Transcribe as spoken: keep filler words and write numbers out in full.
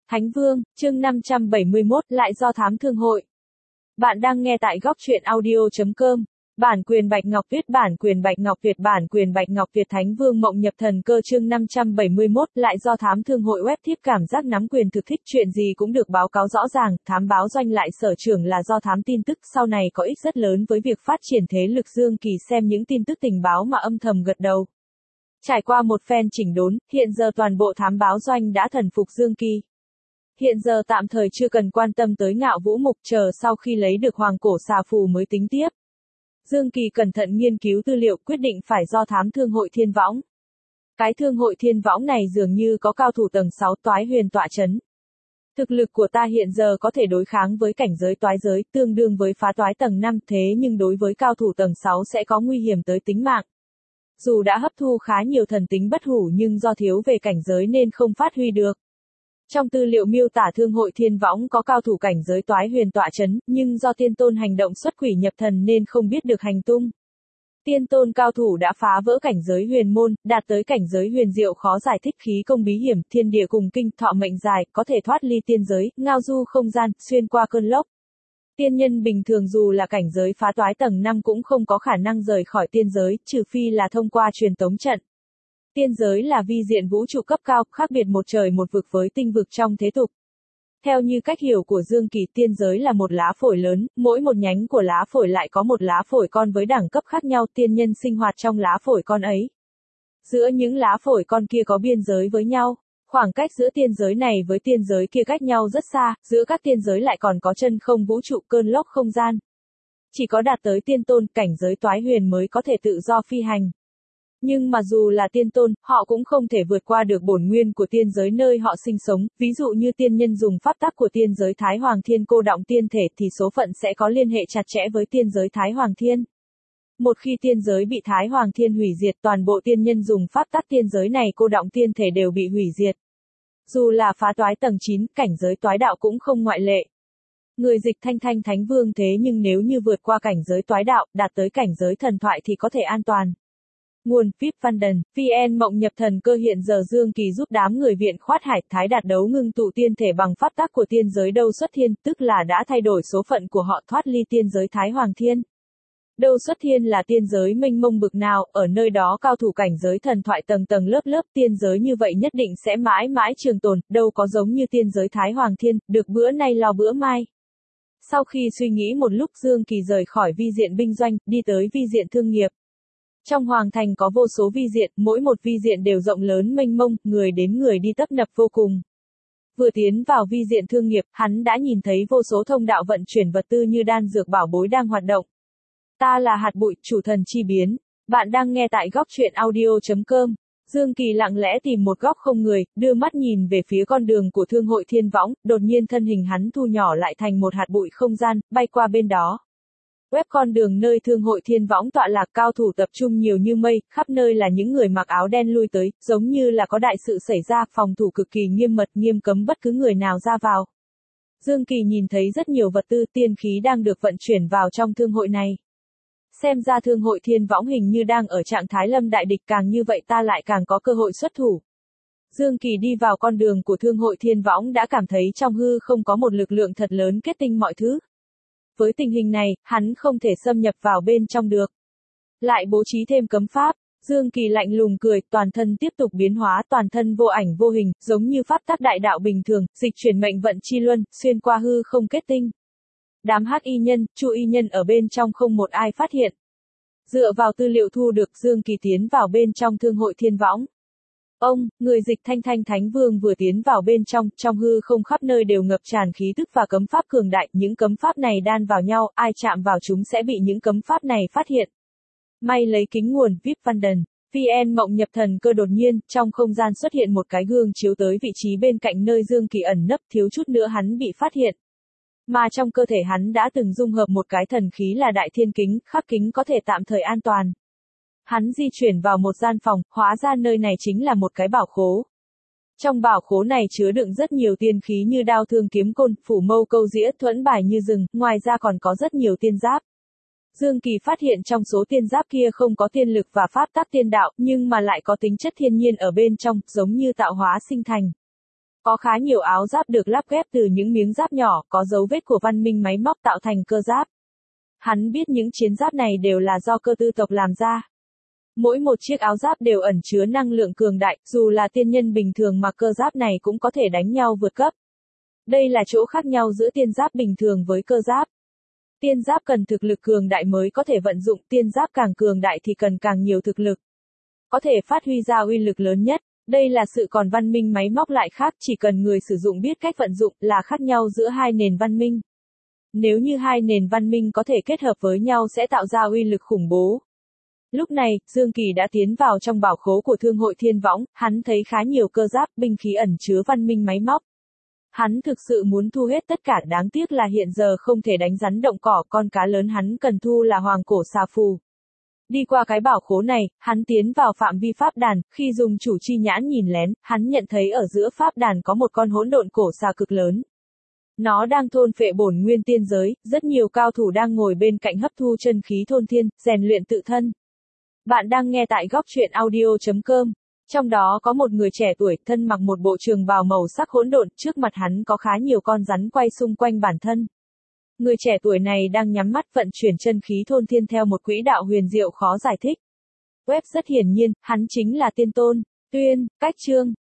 Thánh Vương, chương năm trăm bảy mươi mốt, lại do thám thương hội. Bạn đang nghe tại góc truyện audio chấm com. Bản quyền Bạch Ngọc Tuyết, bản quyền Bạch Ngọc Việt, bản quyền Bạch Ngọc Việt. Thánh Vương mộng nhập thần cơ, chương năm trăm bảy mươi mốt, lại do thám thương hội. Web thiếp cảm giác nắm quyền thực thích, chuyện gì cũng được báo cáo rõ ràng. Thám báo doanh lại sở trưởng là do thám tin tức, sau này có ích rất lớn với việc phát triển thế lực. Dương Kỳ xem những tin tức tình báo mà âm thầm gật đầu. Trải qua một phen chỉnh đốn, hiện giờ toàn bộ thám báo doanh đã thần phục Dương Kỳ. Hiện giờ tạm thời chưa cần quan tâm tới Ngạo Vũ Mục, chờ sau khi lấy được hoàng cổ xà phù mới tính tiếp. Dương Kỳ cẩn thận nghiên cứu tư liệu, quyết định phải do thám thương hội Thiên Võng. Cái thương hội Thiên Võng này dường như có cao thủ tầng sáu toái huyền tọa chấn. Thực lực của ta hiện giờ có thể đối kháng với cảnh giới toái giới, tương đương với phá toái tầng năm, thế nhưng đối với cao thủ tầng sáu sẽ có nguy hiểm tới tính mạng. Dù đã hấp thu khá nhiều thần tính bất hủ nhưng do thiếu về cảnh giới nên không phát huy được. Trong tư liệu miêu tả thương hội Thiên Võng có cao thủ cảnh giới toái huyền tọa chấn, nhưng do tiên tôn hành động xuất quỷ nhập thần nên không biết được hành tung. Tiên tôn cao thủ đã phá vỡ cảnh giới huyền môn, đạt tới cảnh giới huyền diệu khó giải thích, khí công bí hiểm, thiên địa cùng kinh, thọ mệnh dài, có thể thoát ly tiên giới, ngao du không gian, xuyên qua cơn lốc. Tiên nhân bình thường dù là cảnh giới phá toái tầng năm cũng không có khả năng rời khỏi tiên giới, trừ phi là thông qua truyền tống trận. Tiên giới là vi diện vũ trụ cấp cao, khác biệt một trời một vực với tinh vực trong thế tục. Theo như cách hiểu của Dương Kỳ, tiên giới là một lá phổi lớn, mỗi một nhánh của lá phổi lại có một lá phổi con với đẳng cấp khác nhau, tiên nhân sinh hoạt trong lá phổi con ấy. Giữa những lá phổi con kia có biên giới với nhau, khoảng cách giữa tiên giới này với tiên giới kia cách nhau rất xa, giữa các tiên giới lại còn có chân không vũ trụ, cơn lốc không gian. Chỉ có đạt tới tiên tôn, cảnh giới toái huyền mới có thể tự do phi hành. Nhưng mà dù là tiên tôn, họ cũng không thể vượt qua được bổn nguyên của tiên giới nơi họ sinh sống, ví dụ như tiên nhân dùng pháp tắc của tiên giới Thái Hoàng Thiên cô đọng tiên thể thì số phận sẽ có liên hệ chặt chẽ với tiên giới Thái Hoàng Thiên. Một khi tiên giới bị Thái Hoàng Thiên hủy diệt, toàn bộ tiên nhân dùng pháp tắc tiên giới này cô đọng tiên thể đều bị hủy diệt. Dù là phá toái tầng chín, cảnh giới toái đạo cũng không ngoại lệ. Người dịch thanh thanh Thánh Vương thế nhưng nếu như vượt qua cảnh giới toái đạo, đạt tới cảnh giới thần thoại thì có thể an toàn. Nguồn vê i pê Văn Đần, vê en mộng nhập thần cơ. Hiện giờ Dương Kỳ giúp đám người viện khoát hải Thái Đạt đấu ngưng tụ tiên thể bằng pháp tắc của tiên giới Đâu Xuất Thiên, tức là đã thay đổi số phận của họ, thoát ly tiên giới Thái Hoàng Thiên. Đâu Xuất Thiên là tiên giới mênh mông bực nào, ở nơi đó cao thủ cảnh giới thần thoại tầng tầng lớp lớp, tiên giới như vậy nhất định sẽ mãi mãi trường tồn, đâu có giống như tiên giới Thái Hoàng Thiên, được bữa nay lo bữa mai. Sau khi suy nghĩ một lúc, Dương Kỳ rời khỏi vi diện binh doanh, đi tới vi diện thương nghiệp. Trong hoàng thành có vô số vi diện, mỗi một vi diện đều rộng lớn mênh mông, người đến người đi tấp nập vô cùng. Vừa tiến vào vi diện thương nghiệp, hắn đã nhìn thấy vô số thông đạo vận chuyển vật tư như đan dược bảo bối đang hoạt động. Ta là hạt bụi, chủ thần chi biến. Bạn đang nghe tại góc truyện audio chấm com. Dương Kỳ lặng lẽ tìm một góc không người, đưa mắt nhìn về phía con đường của thương hội Thiên Võng, đột nhiên thân hình hắn thu nhỏ lại thành một hạt bụi không gian, bay qua bên đó. Web con đường nơi thương hội Thiên Võng tọa lạc, cao thủ tập trung nhiều như mây, khắp nơi là những người mặc áo đen lui tới, giống như là có đại sự xảy ra, phòng thủ cực kỳ nghiêm mật, nghiêm cấm bất cứ người nào ra vào. Dương Kỳ nhìn thấy rất nhiều vật tư, tiên khí đang được vận chuyển vào trong thương hội này. Xem ra thương hội Thiên Võng hình như đang ở trạng thái lâm đại địch, càng như vậy ta lại càng có cơ hội xuất thủ. Dương Kỳ đi vào con đường của thương hội Thiên Võng đã cảm thấy trong hư không có một lực lượng thật lớn kết tinh mọi thứ. Với tình hình này, hắn không thể xâm nhập vào bên trong được. Lại bố trí thêm cấm pháp, Dương Kỳ lạnh lùng cười, toàn thân tiếp tục biến hóa, toàn thân vô ảnh vô hình, giống như pháp tắc đại đạo bình thường, dịch chuyển mệnh vận chi luân, xuyên qua hư không kết tinh. Đám hắc y nhân, chu y nhân ở bên trong không một ai phát hiện. Dựa vào tư liệu thu được, Dương Kỳ tiến vào bên trong thương hội Thiên Võng. Ông, người dịch thanh thanh Thánh Vương vừa tiến vào bên trong, trong hư không khắp nơi đều ngập tràn khí tức và cấm pháp cường đại, những cấm pháp này đan vào nhau, ai chạm vào chúng sẽ bị những cấm pháp này phát hiện. May lấy kính nguồn, vê i pê Văn Đần, vê en mộng nhập thần cơ. Đột nhiên, trong không gian xuất hiện một cái gương chiếu tới vị trí bên cạnh nơi Dương Kỳ ẩn nấp, thiếu chút nữa hắn bị phát hiện. Mà trong cơ thể hắn đã từng dung hợp một cái thần khí là Đại Thiên Kính, khắc kính có thể tạm thời an toàn. Hắn di chuyển vào một gian phòng, hóa ra nơi này chính là một cái bảo khố. Trong bảo khố này chứa đựng rất nhiều tiên khí như đao thương kiếm côn, phủ mâu câu dĩa, thuẫn bài như rừng, ngoài ra còn có rất nhiều tiên giáp. Dương Kỳ phát hiện trong số tiên giáp kia không có tiên lực và pháp tắc tiên đạo, nhưng mà lại có tính chất thiên nhiên ở bên trong, giống như tạo hóa sinh thành. Có khá nhiều áo giáp được lắp ghép từ những miếng giáp nhỏ, có dấu vết của văn minh máy móc tạo thành cơ giáp. Hắn biết những chiến giáp này đều là do cơ tư tộc làm ra. Mỗi một chiếc áo giáp đều ẩn chứa năng lượng cường đại, dù là tiên nhân bình thường mặc cơ giáp này cũng có thể đánh nhau vượt cấp. Đây là chỗ khác nhau giữa tiên giáp bình thường với cơ giáp. Tiên giáp cần thực lực cường đại mới có thể vận dụng, tiên giáp càng cường đại thì cần càng nhiều thực lực. Có thể phát huy ra uy lực lớn nhất. Đây là sự còn văn minh máy móc lại khác, chỉ cần người sử dụng biết cách vận dụng là khác nhau giữa hai nền văn minh. Nếu như hai nền văn minh có thể kết hợp với nhau sẽ tạo ra uy lực khủng bố. Lúc này, Dương Kỳ đã tiến vào trong bảo khố của Thương hội Thiên Võng, hắn thấy khá nhiều cơ giáp, binh khí ẩn chứa văn minh máy móc. Hắn thực sự muốn thu hết tất cả, đáng tiếc là hiện giờ không thể đánh rắn động cỏ, con cá lớn hắn cần thu là hoàng cổ xà phù. Đi qua cái bảo khố này, hắn tiến vào phạm vi pháp đàn, khi dùng chủ chi nhãn nhìn lén, hắn nhận thấy ở giữa pháp đàn có một con hỗn độn cổ xà cực lớn. Nó đang thôn phệ bổn nguyên tiên giới, rất nhiều cao thủ đang ngồi bên cạnh hấp thu chân khí thôn thiên, rèn luyện tự thân. Bạn đang nghe tại góc truyện audio chấm com. Trong đó có một người trẻ tuổi, thân mặc một bộ trường bào màu sắc hỗn độn, trước mặt hắn có khá nhiều con rắn quay xung quanh bản thân. Người trẻ tuổi này đang nhắm mắt vận chuyển chân khí thôn thiên theo một quỹ đạo huyền diệu khó giải thích. Web rất hiển nhiên, hắn chính là Tiên Tôn, Tuyên, Cách Trương.